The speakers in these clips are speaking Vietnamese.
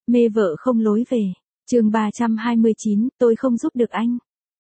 Mê vợ không lối về. Chương 329, tôi không giúp được anh.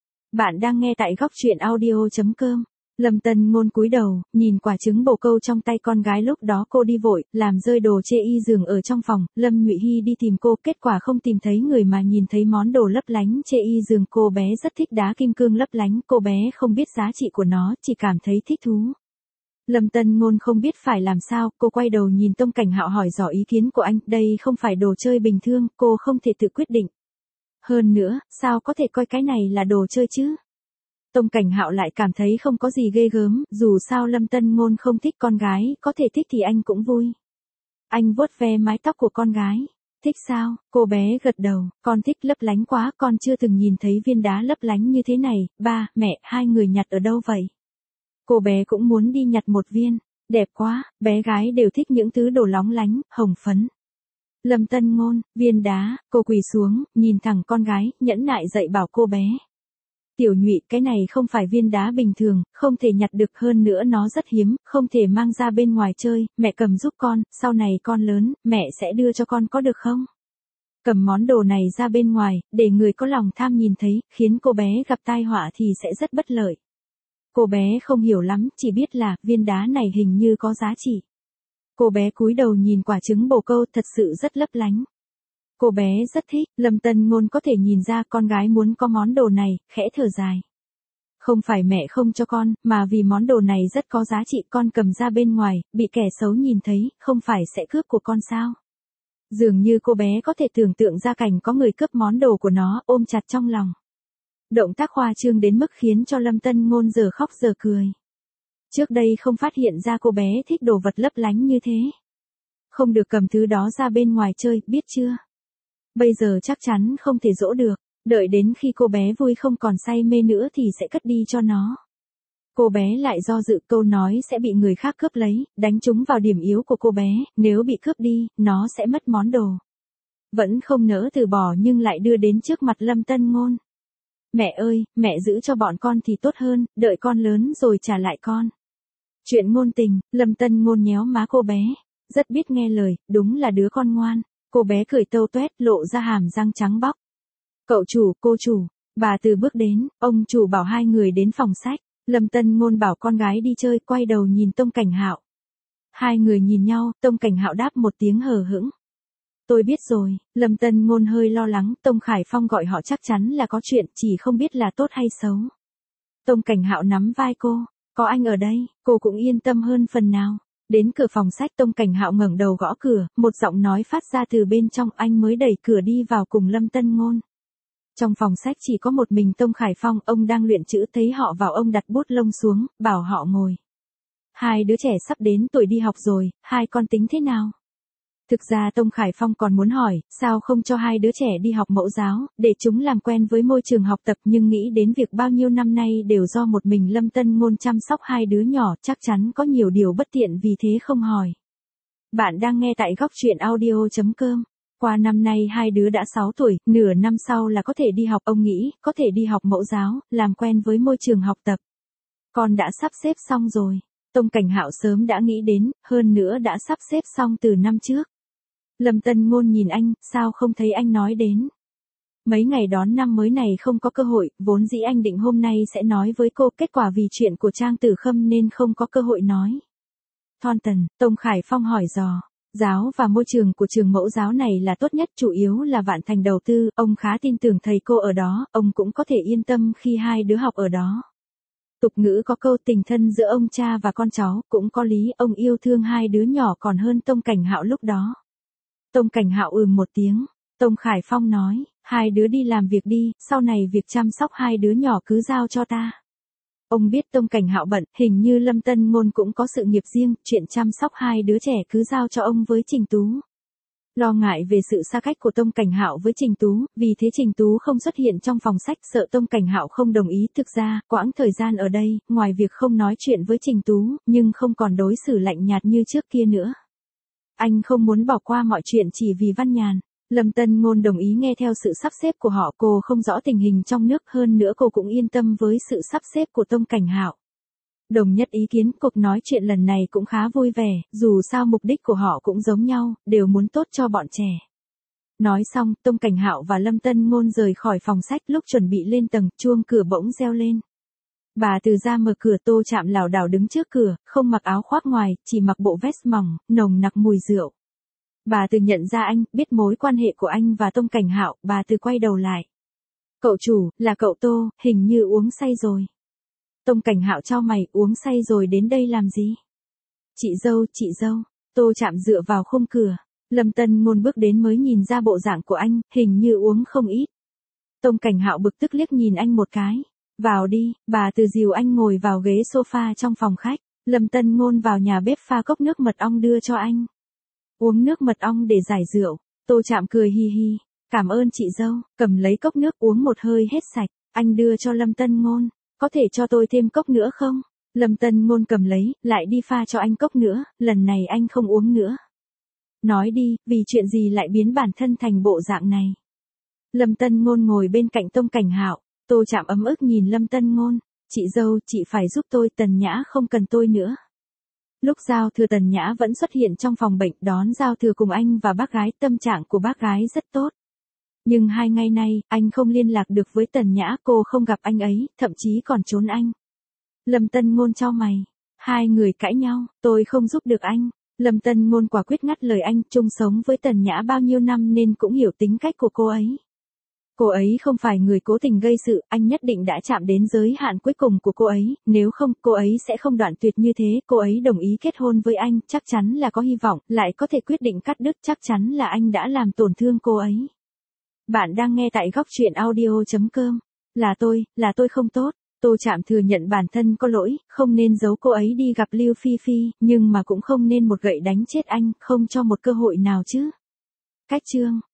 Bạn đang nghe tại góc truyện audio.com. Lâm Tân Ngôn cúi đầu, nhìn quả trứng bồ câu trong tay con gái, lúc đó cô đi vội, làm rơi đồ chê y giường ở trong phòng, Lâm Nhụy Hy đi tìm cô, kết quả không tìm thấy người mà nhìn thấy món đồ lấp lánh chê y giường. Cô bé rất thích đá kim cương lấp lánh, cô bé không biết giá trị của nó, chỉ cảm thấy thích thú. Lâm Tân Ngôn không biết phải làm sao, cô quay đầu nhìn Tông Cảnh Hạo hỏi dò ý kiến của anh, đây không phải đồ chơi bình thường, cô không thể tự quyết định. Hơn nữa, sao có thể coi cái này là đồ chơi chứ? Tông Cảnh Hạo lại cảm thấy không có gì ghê gớm, dù sao Lâm Tân Ngôn không thích con gái, có thể thích thì anh cũng vui. Anh vuốt ve mái tóc của con gái. Thích sao? Cô bé gật đầu, con thích, lấp lánh quá, con chưa từng nhìn thấy viên đá lấp lánh như thế này. Ba, mẹ, hai người nhặt ở đâu vậy? Cô bé cũng muốn đi nhặt một viên. Đẹp quá, bé gái đều thích những thứ đồ lóng lánh, hồng phấn. Lâm Tân Ngôn, viên đá, cô quỳ xuống, nhìn thẳng con gái, nhẫn nại dạy bảo cô bé. Tiểu Nhụy, cái này không phải viên đá bình thường, không thể nhặt được, hơn nữa nó rất hiếm, không thể mang ra bên ngoài chơi, mẹ cầm giúp con, sau này con lớn, mẹ sẽ đưa cho con có được không? Cầm món đồ này ra bên ngoài, để người có lòng tham nhìn thấy, khiến cô bé gặp tai họa thì sẽ rất bất lợi. Cô bé không hiểu lắm, chỉ biết là, viên đá này hình như có giá trị. Cô bé cúi đầu nhìn quả trứng bồ câu, thật sự rất lấp lánh. Cô bé rất thích, Lâm Tân Ngôn có thể nhìn ra con gái muốn có món đồ này, khẽ thở dài. Không phải mẹ không cho con, mà vì món đồ này rất có giá trị, con cầm ra bên ngoài, bị kẻ xấu nhìn thấy, không phải sẽ cướp của con sao? Dường như cô bé có thể tưởng tượng ra cảnh có người cướp món đồ của nó, ôm chặt trong lòng. Động tác khoa trương đến mức khiến cho Lâm Tân Ngôn giờ khóc giờ cười. Trước đây không phát hiện ra cô bé thích đồ vật lấp lánh như thế. Không được cầm thứ đó ra bên ngoài chơi, biết chưa? Bây giờ chắc chắn không thể dỗ được, đợi đến khi cô bé vui không còn say mê nữa thì sẽ cất đi cho nó. Cô bé lại do dự, câu nói sẽ bị người khác cướp lấy, đánh trúng vào điểm yếu của cô bé, nếu bị cướp đi, nó sẽ mất món đồ. Vẫn không nỡ từ bỏ nhưng lại đưa đến trước mặt Lâm Tân Ngôn. Mẹ ơi, mẹ giữ cho bọn con thì tốt hơn, đợi con lớn rồi trả lại con. Chuyện ngôn tình, Lâm Tân Ngôn nhéo má cô bé, rất biết nghe lời, đúng là đứa con ngoan. Cô bé cười tâu tuét, lộ ra hàm răng trắng bóc. Cậu chủ, cô chủ, bà Từ bước đến, ông chủ bảo hai người đến phòng sách. Lâm Tân Ngôn bảo con gái đi chơi, quay đầu nhìn Tông Cảnh Hạo. Hai người nhìn nhau, Tông Cảnh Hạo đáp một tiếng hờ hững. Tôi biết rồi, Lâm Tân Ngôn hơi lo lắng, Tông Khải Phong gọi họ chắc chắn là có chuyện, chỉ không biết là tốt hay xấu. Tông Cảnh Hạo nắm vai cô, có anh ở đây, cô cũng yên tâm hơn phần nào. Đến cửa phòng sách, Tông Cảnh Hạo ngẩng đầu gõ cửa, một giọng nói phát ra từ bên trong, anh mới đẩy cửa đi vào cùng Lâm Tân Ngôn. Trong phòng sách chỉ có một mình Tông Khải Phong, ông đang luyện chữ, thấy họ vào ông đặt bút lông xuống, bảo họ ngồi. Hai đứa trẻ sắp đến tuổi đi học rồi, hai con tính thế nào? Thực ra Tông Khải Phong còn muốn hỏi, sao không cho hai đứa trẻ đi học mẫu giáo, để chúng làm quen với môi trường học tập, nhưng nghĩ đến việc bao nhiêu năm nay đều do một mình Lâm Tân Ngôn chăm sóc hai đứa nhỏ, chắc chắn có nhiều điều bất tiện vì thế không hỏi. Bạn đang nghe tại góc truyện audio.com. Qua năm nay hai đứa đã 6 tuổi, nửa năm sau là có thể đi học, ông nghĩ, có thể đi học mẫu giáo, làm quen với môi trường học tập. Con đã sắp xếp xong rồi. Tông Cảnh Hạo sớm đã nghĩ đến, hơn nữa đã sắp xếp xong từ năm trước. Lâm Tân Ngôn nhìn anh, sao không thấy anh nói đến? Mấy ngày đón năm mới này không có cơ hội, vốn dĩ anh định hôm nay sẽ nói với cô, kết quả vì chuyện của Trang Tử Khâm nên không có cơ hội nói. Thornton, Tông Khải Phong hỏi dò. Giáo và môi trường của trường mẫu giáo này là tốt nhất, chủ yếu là Vạn Thành đầu tư, ông khá tin tưởng thầy cô ở đó, ông cũng có thể yên tâm khi hai đứa học ở đó. Tục ngữ có câu tình thân giữa ông cha và con cháu, cũng có lý, ông yêu thương hai đứa nhỏ còn hơn Tông Cảnh Hạo lúc đó. Tông Cảnh Hạo một tiếng, Tông Khải Phong nói, hai đứa đi làm việc đi, sau này việc chăm sóc hai đứa nhỏ cứ giao cho ta. Ông biết Tông Cảnh Hạo bận, hình như Lâm Tân Ngôn cũng có sự nghiệp riêng, chuyện chăm sóc hai đứa trẻ cứ giao cho ông với Trình Tú. Lo ngại về sự xa cách của Tông Cảnh Hạo với Trình Tú, vì thế Trình Tú không xuất hiện trong phòng sách, sợ Tông Cảnh Hạo không đồng ý. Thực ra, quãng thời gian ở đây, ngoài việc không nói chuyện với Trình Tú, nhưng không còn đối xử lạnh nhạt như trước kia nữa. Anh không muốn bỏ qua mọi chuyện chỉ vì Văn Nhàn. Lâm Tân Ngôn đồng ý nghe theo sự sắp xếp của họ, cô không rõ tình hình trong nước, hơn nữa cô cũng yên tâm với sự sắp xếp của Tông Cảnh Hạo. Đồng nhất ý kiến, cuộc nói chuyện lần này cũng khá vui vẻ, dù sao mục đích của họ cũng giống nhau, đều muốn tốt cho bọn trẻ. Nói xong, Tông Cảnh Hạo và Lâm Tân Ngôn rời khỏi phòng sách, lúc chuẩn bị lên tầng, chuông cửa bỗng reo lên. Bà Từ ra mở cửa. Tô Trạm lảo đảo đứng trước cửa, không mặc áo khoác ngoài, chỉ mặc bộ vest mỏng, nồng nặc mùi rượu. Bà Từ nhận ra anh, biết mối quan hệ của anh và Tông Cảnh Hạo, bà Từ quay đầu lại. Cậu chủ, là cậu Tô, hình như uống say rồi. Tông Cảnh Hạo chau mày, uống say rồi đến đây làm gì? Chị dâu. Tô Trạm dựa vào khung cửa. Lâm Tân Ngôn bước đến mới nhìn ra bộ dạng của anh, hình như uống không ít. Tông Cảnh Hạo bực tức liếc nhìn anh một cái. Vào đi, bà Từ dìu anh ngồi vào ghế sofa trong phòng khách. Lâm Tân Ngôn vào nhà bếp pha cốc nước mật ong đưa cho anh. Uống nước mật ong để giải rượu. Tô Trạm cười hi hi. Cảm ơn chị dâu, cầm lấy cốc nước uống một hơi hết sạch. Anh đưa cho Lâm Tân Ngôn. Có thể cho tôi thêm cốc nữa không? Lâm Tân Ngôn cầm lấy, lại đi pha cho anh cốc nữa, lần này anh không uống nữa. Nói đi, vì chuyện gì lại biến bản thân thành bộ dạng này? Lâm Tân Ngôn ngồi bên cạnh Tông Cảnh Hạo. Tô Trạm ấm ức nhìn Lâm Tân Ngôn. Chị dâu, chị phải giúp tôi, Tần Nhã không cần tôi nữa. Lúc giao thừa Tần Nhã vẫn xuất hiện trong phòng bệnh đón giao thừa cùng anh và bác gái, tâm trạng của bác gái rất tốt. Nhưng 2 ngày nay, anh không liên lạc được với Tần Nhã, cô không gặp anh ấy, thậm chí còn trốn anh. Lâm Tân Ngôn chau mày. Hai người cãi nhau, tôi không giúp được anh. Lâm Tân Ngôn quả quyết ngắt lời anh, chung sống với Tần Nhã bao nhiêu năm nên cũng hiểu tính cách của cô ấy. Cô ấy không phải người cố tình gây sự, anh nhất định đã chạm đến giới hạn cuối cùng của cô ấy, nếu không, cô ấy sẽ không đoạn tuyệt như thế, cô ấy đồng ý kết hôn với anh, chắc chắn là có hy vọng, lại có thể quyết định cắt đứt, chắc chắn là anh đã làm tổn thương cô ấy. Bạn đang nghe tại góc truyện audio.com. Là tôi không tốt. Tô Trạm thừa nhận bản thân có lỗi, không nên giấu cô ấy đi gặp Lưu Phi Phi, nhưng mà cũng không nên một gậy đánh chết anh, không cho một cơ hội nào chứ. Cách chương